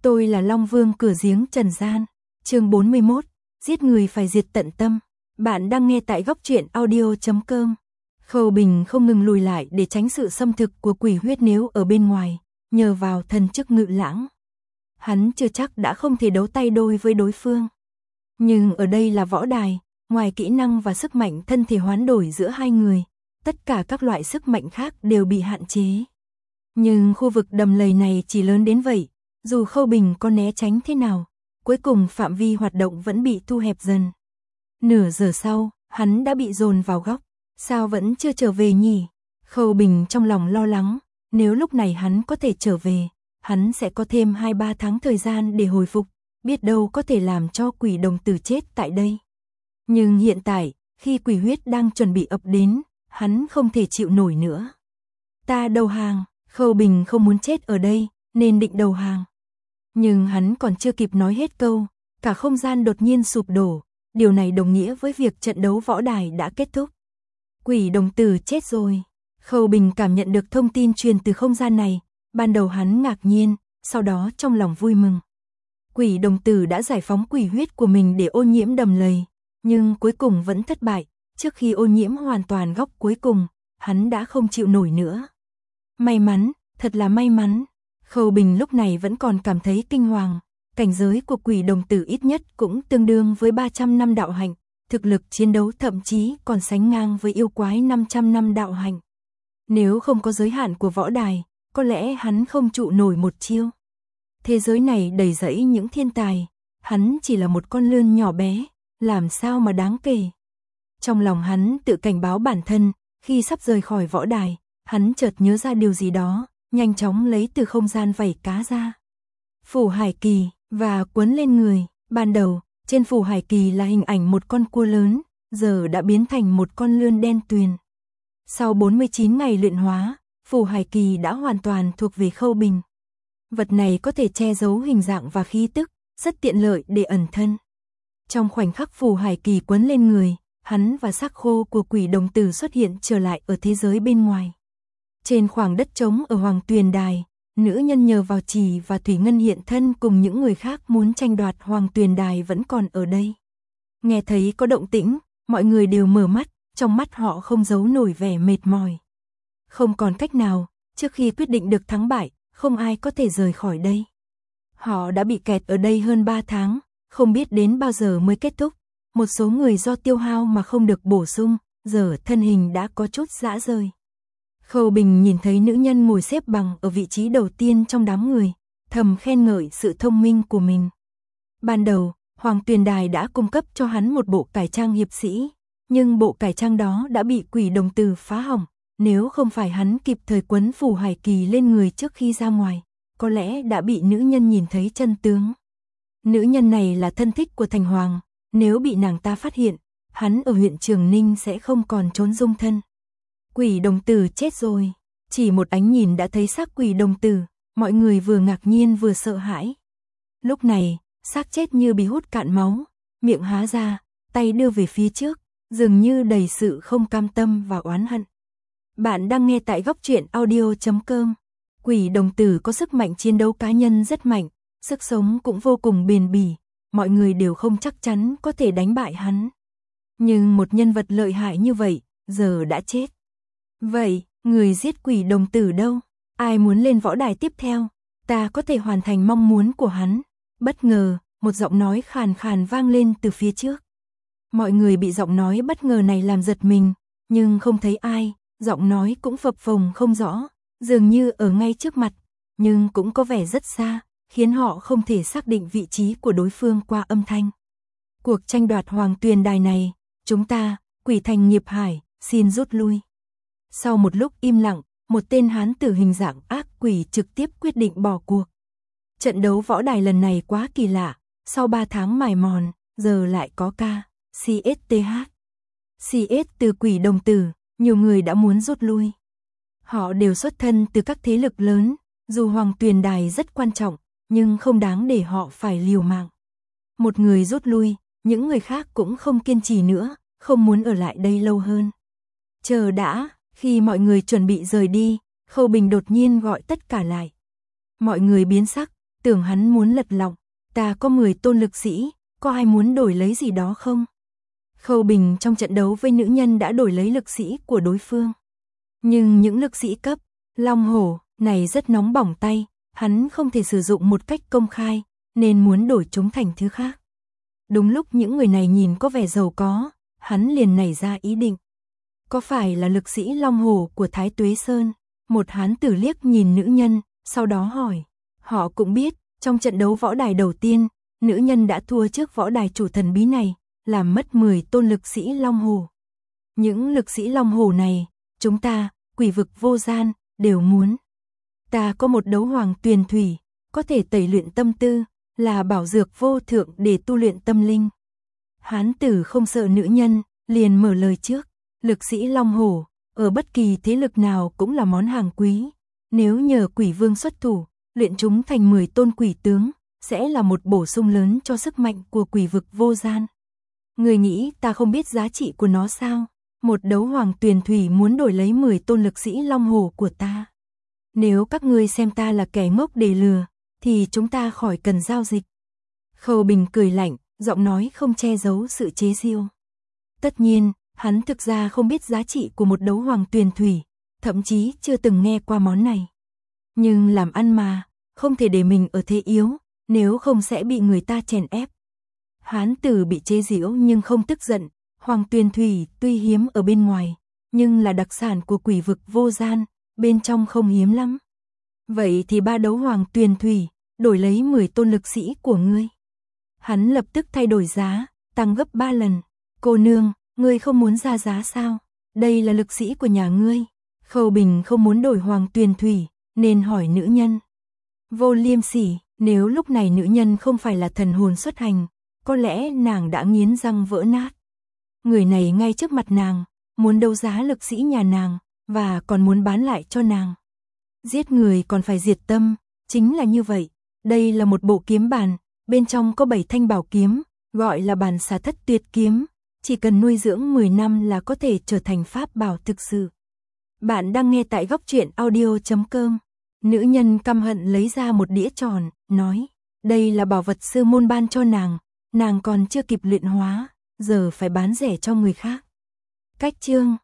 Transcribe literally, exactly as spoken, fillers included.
Tôi là Long Vương cửa giếng trần gian. Chương bốn mươi mốt, giết người phải diệt tận tâm. Bạn đang nghe tại góc truyện audio chấm com. Khâu Bình không ngừng lùi lại để tránh sự xâm thực của quỷ huyết nếu ở bên ngoài, nhờ vào thần chức Ngự Lãng. Hắn chưa chắc đã không thể đấu tay đôi với đối phương. Nhưng ở đây là võ đài, ngoài kỹ năng và sức mạnh thân thể hoán đổi giữa hai người, tất cả các loại sức mạnh khác đều bị hạn chế. Nhưng khu vực đầm lầy này chỉ lớn đến vậy, dù Khâu Bình có né tránh thế nào, cuối cùng phạm vi hoạt động vẫn bị thu hẹp dần. Nửa giờ sau, hắn đã bị dồn vào góc, sao vẫn chưa trở về nhỉ? Khâu Bình trong lòng lo lắng, nếu lúc này hắn có thể trở về, hắn sẽ có thêm hai ba tháng thời gian để hồi phục, biết đâu có thể làm cho quỷ đồng tử chết tại đây. Nhưng hiện tại, khi quỷ huyết đang chuẩn bị ập đến, hắn không thể chịu nổi nữa. Ta đầu hàng, Khâu Bình không muốn chết ở đây, nên định đầu hàng. Nhưng hắn còn chưa kịp nói hết câu, cả không gian đột nhiên sụp đổ, điều này đồng nghĩa với việc trận đấu võ đài đã kết thúc. Quỷ đồng tử chết rồi. Khâu Bình cảm nhận được thông tin truyền từ không gian này, ban đầu hắn ngạc nhiên, sau đó trong lòng vui mừng. Quỷ đồng tử đã giải phóng quỷ huyết của mình để ô nhiễm đầm lầy, nhưng cuối cùng vẫn thất bại, trước khi ô nhiễm hoàn toàn góc cuối cùng, hắn đã không chịu nổi nữa. May mắn, thật là may mắn. Khâu Bình lúc này vẫn còn cảm thấy kinh hoàng, cảnh giới của quỷ đồng tử ít nhất cũng tương đương với ba trăm năm đạo hạnh, thực lực chiến đấu thậm chí còn sánh ngang với yêu quái năm trăm năm đạo hạnh. Nếu không có giới hạn của võ đài, có lẽ hắn không trụ nổi một chiêu. Thế giới này đầy rẫy những thiên tài, hắn chỉ là một con lươn nhỏ bé, làm sao mà đáng kể. Trong lòng hắn tự cảnh báo bản thân, khi sắp rời khỏi võ đài, hắn chợt nhớ ra điều gì đó, nhanh chóng lấy từ không gian vảy cá ra. Phủ hải kỳ, và quấn lên người. Ban đầu, trên phủ hải kỳ là hình ảnh một con cua lớn, giờ đã biến thành một con lươn đen tuyền. Sau bốn mươi chín ngày luyện hóa, phủ hải kỳ đã hoàn toàn thuộc về Khâu Bình. Vật này có thể che giấu hình dạng và khí tức, rất tiện lợi để ẩn thân. Trong khoảnh khắc phủ hải kỳ quấn lên người, hắn và xác khô của quỷ đồng tử xuất hiện trở lại ở thế giới bên ngoài. Trên khoảng đất trống ở Hoàng Tuyền Đài, nữ nhân nhờ vào Trì và Thủy Ngân hiện thân cùng những người khác muốn tranh đoạt Hoàng Tuyền Đài vẫn còn ở đây. Nghe thấy có động tĩnh, mọi người đều mở mắt, trong mắt họ không giấu nổi vẻ mệt mỏi. Không còn cách nào, trước khi quyết định được thắng bại, không ai có thể rời khỏi đây. Họ đã bị kẹt ở đây hơn ba tháng, không biết đến bao giờ mới kết thúc. Một số người do tiêu hao mà không được bổ sung, giờ thân hình đã có chút rã rời. Khâu Bình nhìn thấy nữ nhân ngồi xếp bằng ở vị trí đầu tiên trong đám người, thầm khen ngợi sự thông minh của mình. Ban đầu, Hoàng Tuyền Đài đã cung cấp cho hắn một bộ cải trang hiệp sĩ, nhưng bộ cải trang đó đã bị quỷ đồng tử phá hỏng, nếu không phải hắn kịp thời quấn phủ hải kỳ lên người trước khi ra ngoài, có lẽ đã bị nữ nhân nhìn thấy chân tướng. Nữ nhân này là thân thích của Thành Hoàng, nếu bị nàng ta phát hiện, hắn ở huyện Trường Ninh sẽ không còn trốn dung thân. Quỷ đồng tử chết rồi, chỉ một ánh nhìn đã thấy xác quỷ đồng tử, mọi người vừa ngạc nhiên vừa sợ hãi. Lúc này, xác chết như bị hút cạn máu, miệng há ra, tay đưa về phía trước, dường như đầy sự không cam tâm và oán hận. Bạn đang nghe tại góc truyện audio chấm com. Quỷ đồng tử có sức mạnh chiến đấu cá nhân rất mạnh, sức sống cũng vô cùng bền bỉ, mọi người đều không chắc chắn có thể đánh bại hắn. Nhưng một nhân vật lợi hại như vậy, giờ đã chết. Vậy, người giết quỷ đồng tử đâu? Ai muốn lên võ đài tiếp theo? Ta có thể hoàn thành mong muốn của hắn. Bất ngờ, một giọng nói khàn khàn vang lên từ phía trước. Mọi người bị giọng nói bất ngờ này làm giật mình, nhưng không thấy ai, giọng nói cũng phập phồng không rõ, dường như ở ngay trước mặt, nhưng cũng có vẻ rất xa, khiến họ không thể xác định vị trí của đối phương qua âm thanh. Cuộc tranh đoạt Hoàng Tuyền Đài này, chúng ta, quỷ thành Nghiệp Hải, xin rút lui. Sau một lúc im lặng, một tên hán tử hình dạng ác quỷ trực tiếp quyết định bỏ cuộc. Trận đấu võ đài lần này quá kỳ lạ, sau ba tháng mài mòn, giờ lại có ca, xê ét tê hát. xê ét từ quỷ đồng tử, nhiều người đã muốn rút lui. Họ đều xuất thân từ các thế lực lớn, dù Hoàng Tuyền Đài rất quan trọng, nhưng không đáng để họ phải liều mạng. Một người rút lui, những người khác cũng không kiên trì nữa, không muốn ở lại đây lâu hơn. Chờ đã, khi mọi người chuẩn bị rời đi, Khâu Bình đột nhiên gọi tất cả lại. Mọi người biến sắc, tưởng hắn muốn lật lọng, ta có mười tôn lực sĩ, có ai muốn đổi lấy gì đó không? Khâu Bình trong trận đấu với nữ nhân đã đổi lấy lực sĩ của đối phương. Nhưng những lực sĩ cấp Long Hổ này rất nóng bỏng tay, hắn không thể sử dụng một cách công khai, nên muốn đổi chúng thành thứ khác. Đúng lúc những người này nhìn có vẻ giàu có, hắn liền nảy ra ý định. Có phải là lực sĩ Long Hổ của Thái Tuế Sơn? Một hán tử liếc nhìn nữ nhân, sau đó hỏi. Họ cũng biết, trong trận đấu võ đài đầu tiên, nữ nhân đã thua trước võ đài chủ thần bí này, làm mất mười tôn lực sĩ Long Hổ. Những lực sĩ Long Hổ này, chúng ta, quỷ vực vô gian, đều muốn. Ta có một đấu hoàng tuyền thủy, có thể tẩy luyện tâm tư, là bảo dược vô thượng để tu luyện tâm linh. Hán tử không sợ nữ nhân, liền mở lời trước. Lực sĩ Long Hổ, ở bất kỳ thế lực nào cũng là món hàng quý. Nếu nhờ quỷ vương xuất thủ, luyện chúng thành mười tôn quỷ tướng, sẽ là một bổ sung lớn cho sức mạnh của quỷ vực vô gian. Người nghĩ ta không biết giá trị của nó sao? Một đấu hoàng tuyền thủy muốn đổi lấy mười tôn lực sĩ Long Hổ của ta. Nếu các ngươi xem ta là kẻ ngốc để lừa, thì chúng ta khỏi cần giao dịch. Khâu Bình cười lạnh, giọng nói không che giấu sự chế giễu. Tất nhiên, hắn thực ra không biết giá trị của một đấu hoàng tuyền thủy, thậm chí chưa từng nghe qua món này. Nhưng làm ăn mà, không thể để mình ở thế yếu, nếu không sẽ bị người ta chèn ép. Hán tử bị chế giễu nhưng không tức giận, hoàng tuyền thủy tuy hiếm ở bên ngoài, nhưng là đặc sản của quỷ vực vô gian, bên trong không hiếm lắm. Vậy thì ba đấu hoàng tuyền thủy, đổi lấy mười tôn lực sĩ của ngươi. Hắn lập tức thay đổi giá, tăng gấp ba lần. Cô nương, ngươi không muốn ra giá sao? Đây là lực sĩ của nhà ngươi. Khâu Bình không muốn đổi hoàng tuyền thủy, nên hỏi nữ nhân. Vô liêm sỉ, nếu lúc này nữ nhân không phải là thần hồn xuất hành, có lẽ nàng đã nghiến răng vỡ nát. Người này ngay trước mặt nàng, muốn đấu giá lực sĩ nhà nàng, và còn muốn bán lại cho nàng. Giết người còn phải diệt tâm, chính là như vậy. Đây là một bộ kiếm bàn, bên trong có bảy thanh bảo kiếm, gọi là bàn xà thất tuyệt kiếm. Chỉ cần nuôi dưỡng mười năm là có thể trở thành pháp bảo thực sự. Bạn đang nghe tại góc truyện audio chấm com. Nữ nhân căm hận lấy ra một đĩa tròn, nói, đây là bảo vật sư môn ban cho nàng, nàng còn chưa kịp luyện hóa, giờ phải bán rẻ cho người khác. Cách chương